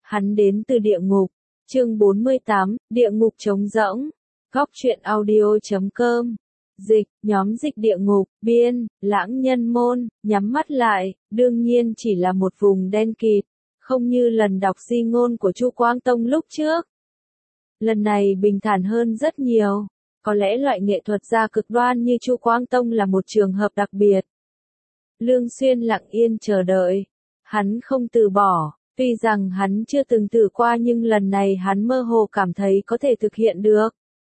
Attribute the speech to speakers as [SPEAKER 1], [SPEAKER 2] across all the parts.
[SPEAKER 1] Hắn đến từ địa ngục. Chương 48, địa ngục trống rỗng. Góc truyện audio.com. Dịch, nhóm dịch địa ngục, biên, lãng nhân môn, nhắm mắt lại, đương nhiên chỉ là một vùng đen kịt, không như lần đọc di ngôn của Chu Quang Tông lúc trước. Lần này bình thản hơn rất nhiều, có lẽ loại nghệ thuật gia cực đoan như Chu Quang Tông là một trường hợp đặc biệt. Lương Xuyên lặng yên chờ đợi, hắn không từ bỏ, tuy rằng hắn chưa từng thử qua nhưng lần này hắn mơ hồ cảm thấy có thể thực hiện được.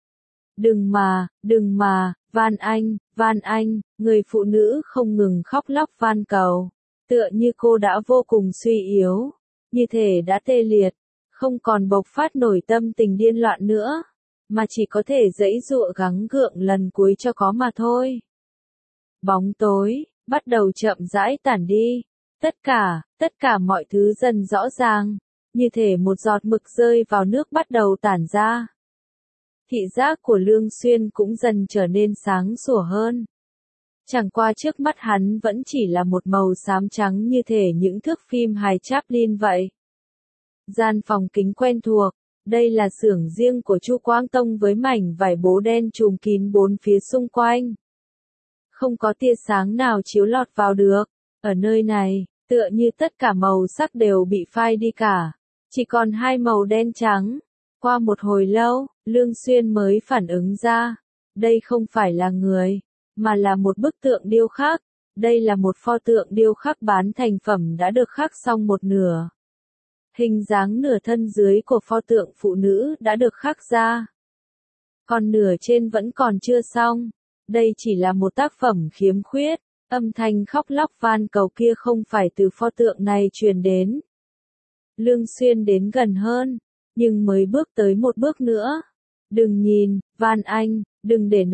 [SPEAKER 1] Đừng mà, van anh, người phụ nữ không ngừng khóc lóc van cầu, tựa như cô đã vô cùng suy yếu, như thể đã tê liệt, không còn bộc phát nổi tâm tình điên loạn nữa, mà chỉ có thể giãy giụa gắng gượng lần cuối cho có mà thôi. Bóng tối bắt đầu chậm rãi tản đi, tất cả mọi thứ dần rõ ràng, như thể một giọt mực rơi vào nước bắt đầu tản ra. Thị giác của Lương Xuyên cũng dần trở nên sáng sủa hơn. Chẳng qua trước mắt hắn vẫn chỉ là một màu xám trắng như thể những thước phim hài Chaplin vậy. Gian phòng kính quen thuộc, đây là xưởng riêng của Chu Quang Tông với mảnh vải bố đen trùm kín bốn phía xung quanh. Không có tia sáng nào chiếu lọt vào được, ở nơi này, tựa như tất cả màu sắc đều bị phai đi cả, chỉ còn hai màu đen trắng. Qua một hồi lâu, Lương Xuyên mới phản ứng ra, đây không phải là người, mà là một bức tượng điêu khắc, đây là một pho tượng điêu khắc bán thành phẩm đã được khắc xong một nửa. Hình dáng nửa thân dưới của pho tượng phụ nữ đã được khắc ra, còn nửa trên vẫn còn chưa xong, đây chỉ là một tác phẩm khiếm khuyết, âm thanh khóc lóc van cầu kia không phải từ pho tượng này truyền đến. Lương Xuyên đến gần hơn, nhưng mới bước tới một bước nữa. Đừng nhìn, van anh, đừng để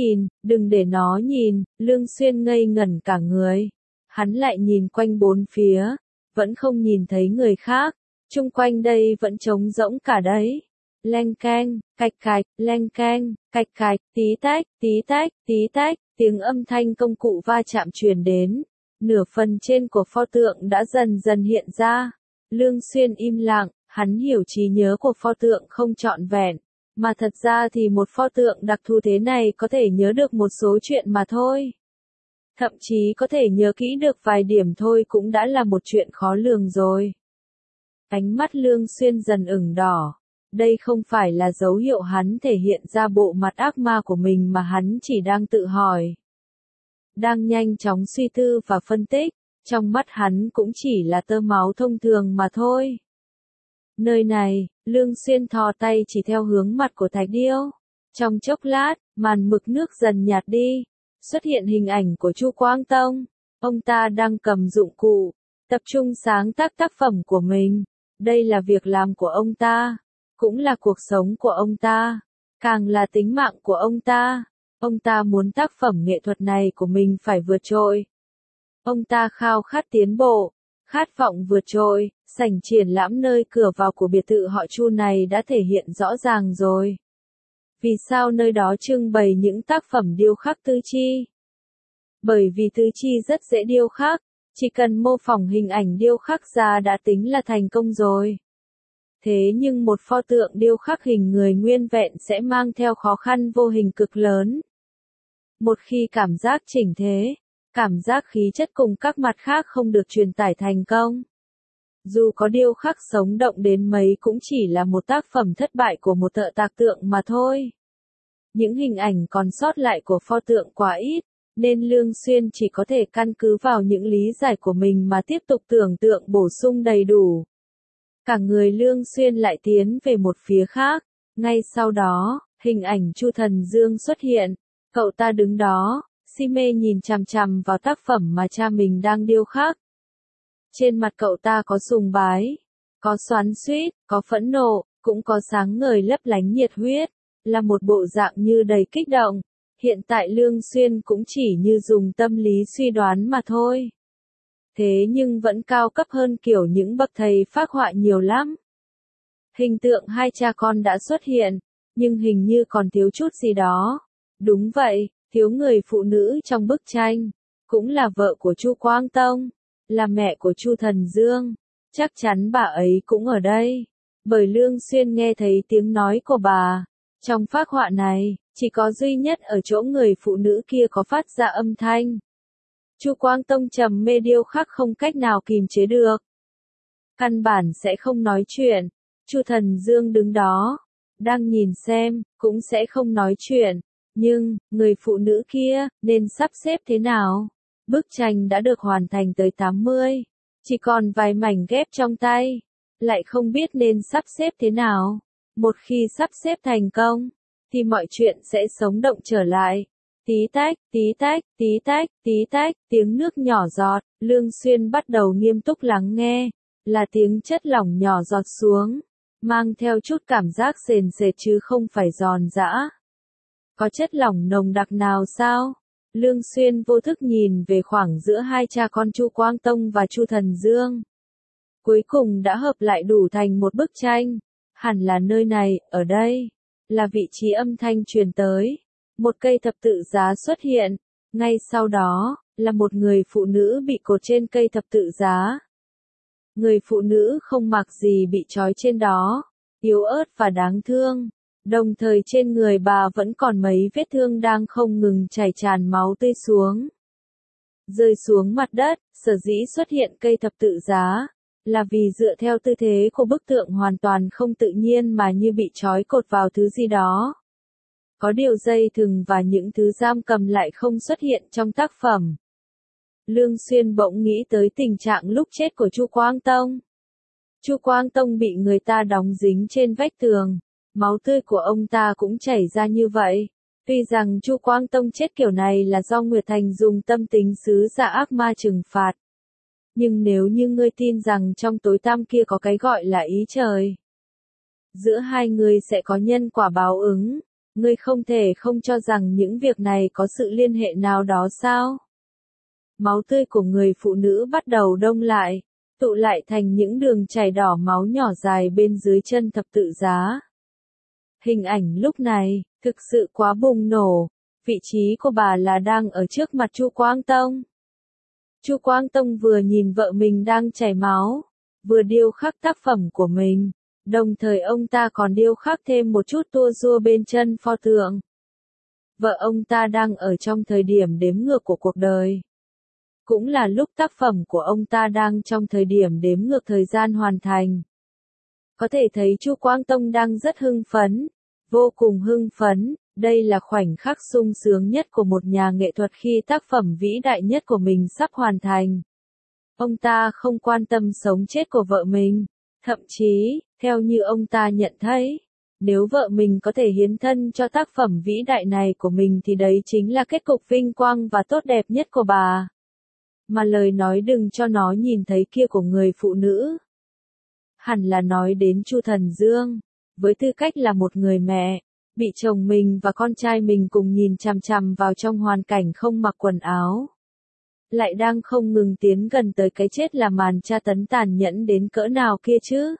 [SPEAKER 1] nó nhìn, Lương Xuyên ngây ngẩn cả người. Hắn lại nhìn quanh bốn phía, vẫn không nhìn thấy người khác, chung quanh đây vẫn trống rỗng cả đấy. Leng keng, cạch cạch, leng keng, cạch cạch, tí tách, tiếng âm thanh công cụ va chạm truyền đến. Nửa phần trên của pho tượng đã dần dần hiện ra. Lương Xuyên im lặng. Hắn hiểu trí nhớ của pho tượng không trọn vẹn, mà thật ra thì một pho tượng đặc thù thế này có thể nhớ được một số chuyện mà thôi. Thậm chí có thể nhớ kỹ được vài điểm thôi cũng đã là một chuyện khó lường rồi. Ánh mắt Lương Xuyên dần ửng đỏ. Đây không phải là dấu hiệu hắn thể hiện ra bộ mặt ác ma của mình mà hắn chỉ đang tự hỏi. Đang nhanh chóng suy tư và phân tích, trong mắt hắn cũng chỉ là tơ máu thông thường mà thôi. Nơi này, Lương Xuyên thò tay chỉ theo hướng mặt của thạch điêu. Trong chốc lát, màn mực nước dần nhạt đi, xuất hiện hình ảnh của Chu Quang Tông. Ông ta đang cầm dụng cụ, tập trung sáng tác tác phẩm của mình. Đây là việc làm của ông ta, cũng là cuộc sống của ông ta, càng là tính mạng của ông ta. Ông ta muốn tác phẩm nghệ thuật này của mình phải vượt trội. Ông ta khao khát tiến bộ, khát vọng vượt trội. Sảnh triển lãm nơi cửa vào của biệt thự họ Chu này đã thể hiện rõ ràng rồi. Vì sao nơi đó trưng bày những tác phẩm điêu khắc tư chi? Bởi vì tư chi rất dễ điêu khắc, chỉ cần mô phỏng hình ảnh điêu khắc ra đã tính là thành công rồi. Thế nhưng một pho tượng điêu khắc hình người nguyên vẹn sẽ mang theo khó khăn vô hình cực lớn. Một khi cảm giác chỉnh thế, cảm giác khí chất cùng các mặt khác không được truyền tải thành công. Dù có điêu khắc sống động đến mấy cũng chỉ là một tác phẩm thất bại của một thợ tạc tượng mà thôi. Những hình ảnh còn sót lại của pho tượng quá ít, nên Lương Xuyên chỉ có thể căn cứ vào những lý giải của mình mà tiếp tục tưởng tượng bổ sung đầy đủ. Cả người Lương Xuyên lại tiến về một phía khác, ngay sau đó, hình ảnh Chu Thần Dương xuất hiện, cậu ta đứng đó, si mê nhìn chằm chằm vào tác phẩm mà cha mình đang điêu khắc. Trên mặt cậu ta có sùng bái, có xoắn xuýt, có phẫn nộ, cũng có sáng ngời lấp lánh nhiệt huyết, là một bộ dạng như đầy kích động. Hiện tại Lương Xuyên cũng chỉ như dùng tâm lý suy đoán mà thôi. Thế nhưng vẫn cao cấp hơn kiểu những bậc thầy phác họa nhiều lắm. Hình tượng hai cha con đã xuất hiện, nhưng hình như còn thiếu chút gì đó. Đúng vậy, thiếu người phụ nữ trong bức tranh, cũng là vợ của Chu Quang Tông. Là mẹ của Chu Thần Dương, Chắc chắn bà ấy cũng ở đây. Bởi Lương Xuyên nghe thấy tiếng nói của bà. Trong phác họa này, chỉ có duy nhất ở chỗ người phụ nữ kia có phát ra âm thanh. Chu Quang Tông trầm mê điêu khắc không cách nào kìm chế được. Căn bản sẽ không nói chuyện. Chu Thần Dương đứng đó, đang nhìn xem, cũng sẽ không nói chuyện. Nhưng, người phụ nữ kia, nên sắp xếp thế nào? Bức tranh đã được hoàn thành tới 80. Chỉ còn vài mảnh ghép trong tay. Lại không biết nên sắp xếp thế nào. Một khi sắp xếp thành công, thì mọi chuyện sẽ sống động trở lại. Tí tách, tí tách, tí tách, tí tách, tiếng nước nhỏ giọt, Lương Xuyên bắt đầu nghiêm túc lắng nghe, là tiếng chất lỏng nhỏ giọt xuống, mang theo chút cảm giác sền sệt chứ không phải giòn giã. Có chất lỏng nồng đặc nào sao? Lương Xuyên vô thức nhìn về khoảng giữa hai cha con Chu Quang Tông và Chu Thần Dương. Cuối cùng đã hợp lại đủ thành một bức tranh. Hẳn là nơi này, ở đây, là vị trí âm thanh truyền tới. Một cây thập tự giá xuất hiện, ngay sau đó, là một người phụ nữ bị cột trên cây thập tự giá. Người phụ nữ không mặc gì bị trói trên đó, yếu ớt và đáng thương. Đồng thời trên người bà vẫn còn mấy vết thương đang không ngừng chảy tràn máu tươi xuống. Rơi xuống mặt đất, sở dĩ xuất hiện cây thập tự giá, là vì dựa theo tư thế của bức tượng hoàn toàn không tự nhiên mà như bị trói cột vào thứ gì đó. Có điều dây thừng và những thứ giam cầm lại không xuất hiện trong tác phẩm. Lương Xuyên bỗng nghĩ tới tình trạng lúc chết của Chu Quang Tông. Chu Quang Tông bị người ta đóng dính trên vách tường, máu tươi của ông ta cũng chảy ra như vậy. Tuy rằng Chu Quang Tông chết kiểu này là do Nguyệt Thành dùng tâm tính sứ giả ác ma trừng phạt. Nhưng nếu như ngươi tin rằng trong tối tăm kia có cái gọi là ý trời, giữa hai người sẽ có nhân quả báo ứng, ngươi không thể không cho rằng những việc này có sự liên hệ nào đó sao? Máu tươi của người phụ nữ bắt đầu đông lại, tụ lại thành những đường chảy đỏ máu nhỏ dài bên dưới chân thập tự giá. Hình ảnh lúc này, thực sự quá bùng nổ, vị trí của bà là đang ở trước mặt Chu Quang Tông. Chu Quang Tông vừa nhìn vợ mình đang chảy máu, vừa điêu khắc tác phẩm của mình, đồng thời ông ta còn điêu khắc thêm một chút tua rua bên chân pho tượng. Vợ ông ta đang ở trong thời điểm đếm ngược của cuộc đời. Cũng là lúc tác phẩm của ông ta đang trong thời điểm đếm ngược thời gian hoàn thành. Có thể thấy Chu Quang Tông đang rất hưng phấn, vô cùng hưng phấn, đây là khoảnh khắc sung sướng nhất của một nhà nghệ thuật khi tác phẩm vĩ đại nhất của mình sắp hoàn thành. Ông ta không quan tâm sống chết của vợ mình, thậm chí, theo như ông ta nhận thấy, nếu vợ mình có thể hiến thân cho tác phẩm vĩ đại này của mình thì đấy chính là kết cục vinh quang và tốt đẹp nhất của bà. Mà lời nói đừng cho nó nhìn thấy kia của người phụ nữ, hẳn là nói đến Chu Thần Dương, với tư cách là một người mẹ, bị chồng mình và con trai mình cùng nhìn chằm chằm vào trong hoàn cảnh không mặc quần áo. Lại đang không ngừng tiến gần tới cái chết là màn tra tấn tàn nhẫn đến cỡ nào kia chứ.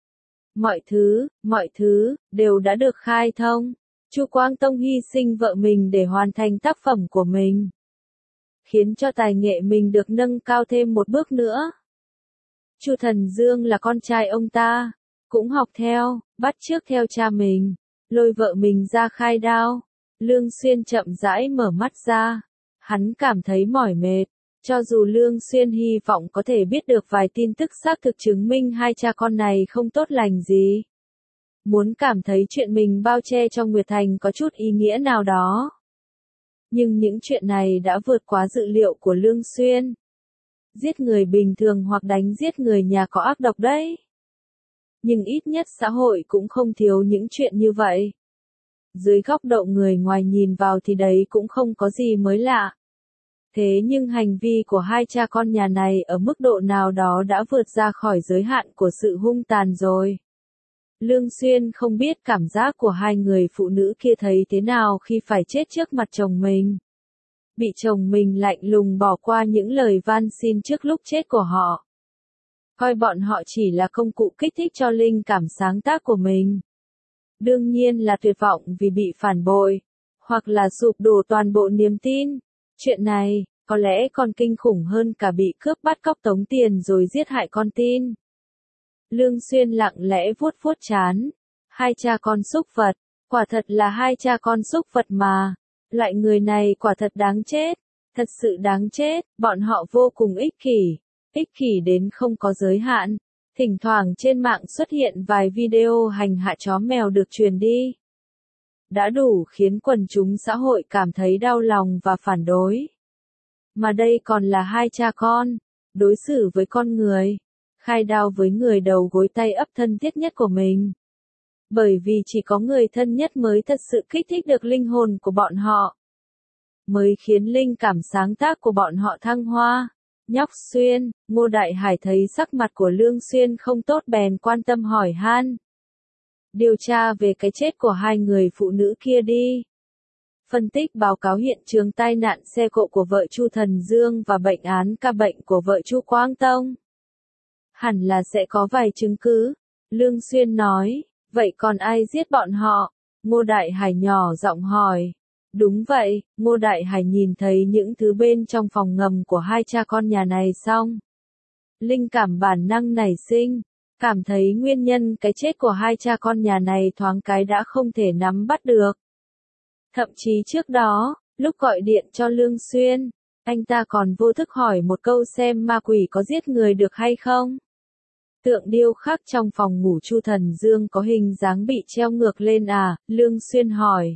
[SPEAKER 1] Mọi thứ, đều đã được khai thông. Chu Quang Tông hy sinh vợ mình để hoàn thành tác phẩm của mình, khiến cho tài nghệ mình được nâng cao thêm một bước nữa. Chu Thần Dương là con trai ông ta, cũng học theo, bắt chước theo cha mình, lôi vợ mình ra khai đao. Lương Xuyên chậm rãi mở mắt ra, hắn cảm thấy mỏi mệt, cho dù Lương Xuyên hy vọng có thể biết được vài tin tức xác thực chứng minh hai cha con này không tốt lành gì. Muốn cảm thấy chuyện mình bao che cho Nguyệt Thành có chút ý nghĩa nào đó. Nhưng những chuyện này đã vượt quá dự liệu của Lương Xuyên. Giết người bình thường hoặc đánh giết người nhà có ác độc đấy. Nhưng ít nhất xã hội cũng không thiếu những chuyện như vậy. Dưới góc độ người ngoài nhìn vào thì đấy cũng không có gì mới lạ. Thế nhưng hành vi của hai cha con nhà này ở mức độ nào đó đã vượt ra khỏi giới hạn của sự hung tàn rồi. Lương Xuyên không biết cảm giác của hai người phụ nữ kia thấy thế nào khi phải chết trước mặt chồng mình. Bị chồng mình lạnh lùng bỏ qua những lời van xin trước lúc chết của họ. Coi bọn họ chỉ là công cụ kích thích cho linh cảm sáng tác của mình. Đương nhiên là tuyệt vọng vì bị phản bội, hoặc là sụp đổ toàn bộ niềm tin. Chuyện này, có lẽ còn kinh khủng hơn cả bị cướp bắt cóc tống tiền rồi giết hại con tin. Lương Xuyên lặng lẽ vuốt vuốt trán. Hai cha con súc vật, quả thật là hai cha con súc vật mà. Loại người này quả thật đáng chết, thật sự đáng chết, bọn họ vô cùng ích kỷ đến không có giới hạn. Thỉnh thoảng trên mạng xuất hiện vài video hành hạ chó mèo được truyền đi. Đã đủ khiến quần chúng xã hội cảm thấy đau lòng và phản đối. Mà đây còn là hai cha con, đối xử với con người, khai đao với người đầu gối tay ấp thân thiết nhất của mình. Bởi vì chỉ có người thân nhất mới thật sự kích thích được linh hồn của bọn họ, mới khiến linh cảm sáng tác của bọn họ thăng hoa. Nhóc Xuyên, Ngô Đại Hải thấy sắc mặt của Lương Xuyên không tốt bèn quan tâm hỏi han. Điều tra về cái chết của hai người phụ nữ kia đi. Phân tích báo cáo hiện trường tai nạn xe cộ của vợ Chu Thần Dương và bệnh án ca bệnh của vợ Chu Quang Tông. Hẳn là sẽ có vài chứng cứ. Lương Xuyên nói, vậy còn ai giết bọn họ? Ngô Đại Hải nhỏ giọng hỏi. Đúng vậy, Ngô Đại Hải nhìn thấy những thứ bên trong phòng ngầm của hai cha con nhà này xong. Linh cảm bản năng nảy sinh, cảm thấy nguyên nhân cái chết của hai cha con nhà này thoáng cái đã không thể nắm bắt được. Thậm chí trước đó, lúc gọi điện cho Lương Xuyên, anh ta còn vô thức hỏi một câu xem ma quỷ có giết người được hay không. Tượng điêu khắc trong phòng ngủ Chu Thần Dương có hình dáng bị treo ngược lên à? Lương Xuyên hỏi.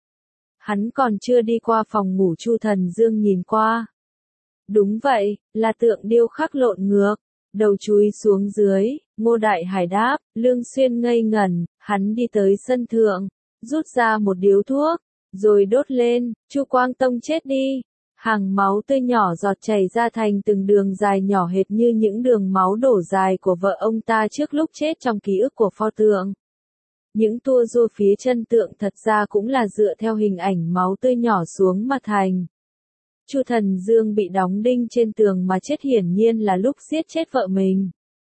[SPEAKER 1] Hắn còn chưa đi qua phòng ngủ Chu Thần Dương nhìn qua. Đúng vậy, là tượng điêu khắc lộn ngược, đầu chúi xuống dưới. Ngô Đại Hải đáp. Lương Xuyên ngây ngẩn, hắn đi tới sân thượng, rút ra một điếu thuốc, rồi đốt lên. Chu Quang Tông chết đi. Hàng máu tươi nhỏ giọt chảy ra thành từng đường dài nhỏ hệt như những đường máu đổ dài của vợ ông ta trước lúc chết trong ký ức của pho tượng. Những tua rua phía chân tượng thật ra cũng là dựa theo hình ảnh máu tươi nhỏ xuống mà thành. Chu Thần Dương bị đóng đinh trên tường mà chết hiển nhiên là lúc giết chết vợ mình.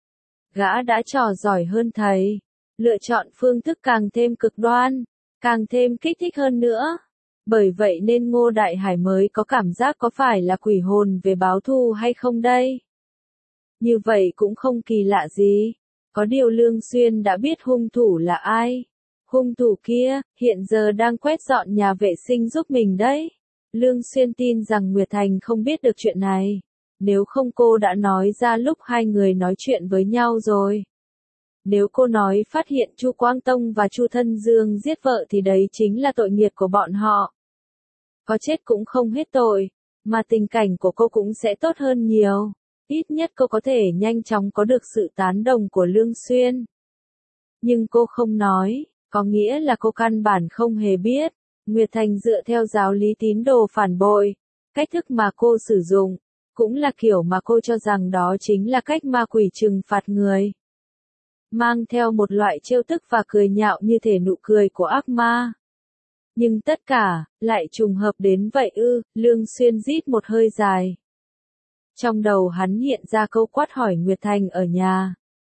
[SPEAKER 1] Gã đã trò giỏi hơn thầy, lựa chọn phương thức càng thêm cực đoan, càng thêm kích thích hơn nữa. Bởi vậy nên Ngô Đại Hải mới có cảm giác có phải là quỷ hồn về báo thù hay không đây? Như vậy cũng không kỳ lạ gì. Có điều Lương Xuyên đã biết hung thủ là ai. Hung thủ kia, hiện giờ đang quét dọn nhà vệ sinh giúp mình đấy. Lương Xuyên tin rằng Nguyệt Thành không biết được chuyện này. Nếu không cô đã nói ra lúc hai người nói chuyện với nhau rồi. Nếu cô nói phát hiện Chu Quang Tông và Chu Thân Dương giết vợ thì đấy chính là tội nghiệp của bọn họ. Có chết cũng không hết tội, mà tình cảnh của cô cũng sẽ tốt hơn nhiều. Ít nhất cô có thể nhanh chóng có được sự tán đồng của Lương Xuyên. Nhưng cô không nói, có nghĩa là cô căn bản không hề biết. Nguyệt Thành dựa theo giáo lý tín đồ phản bội. Cách thức mà cô sử dụng, cũng là kiểu mà cô cho rằng đó chính là cách ma quỷ trừng phạt người. Mang theo một loại trêu tức và cười nhạo như thể nụ cười của ác ma. Nhưng tất cả, lại trùng hợp đến vậy ư? Lương Xuyên rít một hơi dài. Trong đầu hắn hiện ra câu quát hỏi Nguyệt Thành ở nhà.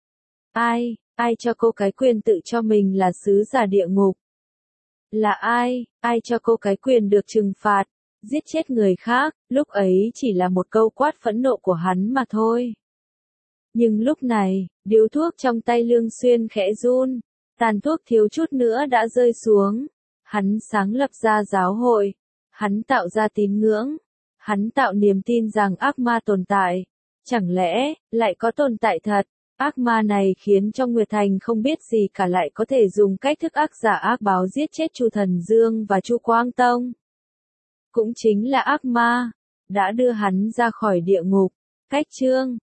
[SPEAKER 1] Ai cho cô cái quyền tự cho mình là sứ giả địa ngục? Là ai cho cô cái quyền được trừng phạt, giết chết người khác? Lúc ấy chỉ là một câu quát phẫn nộ của hắn mà thôi. Nhưng lúc này, điếu thuốc trong tay Lương Xuyên khẽ run, tàn thuốc thiếu chút nữa đã rơi xuống. Hắn sáng lập ra giáo hội, hắn tạo ra tín ngưỡng, hắn tạo niềm tin rằng ác ma tồn tại. Chẳng lẽ, lại có tồn tại thật? Ác ma này khiến cho Nguyệt Thành không biết gì cả lại có thể dùng cách thức ác giả ác báo giết chết Chu Thần Dương và Chu Quang Tông. Cũng chính là ác ma, đã đưa hắn ra khỏi địa ngục. Cách chương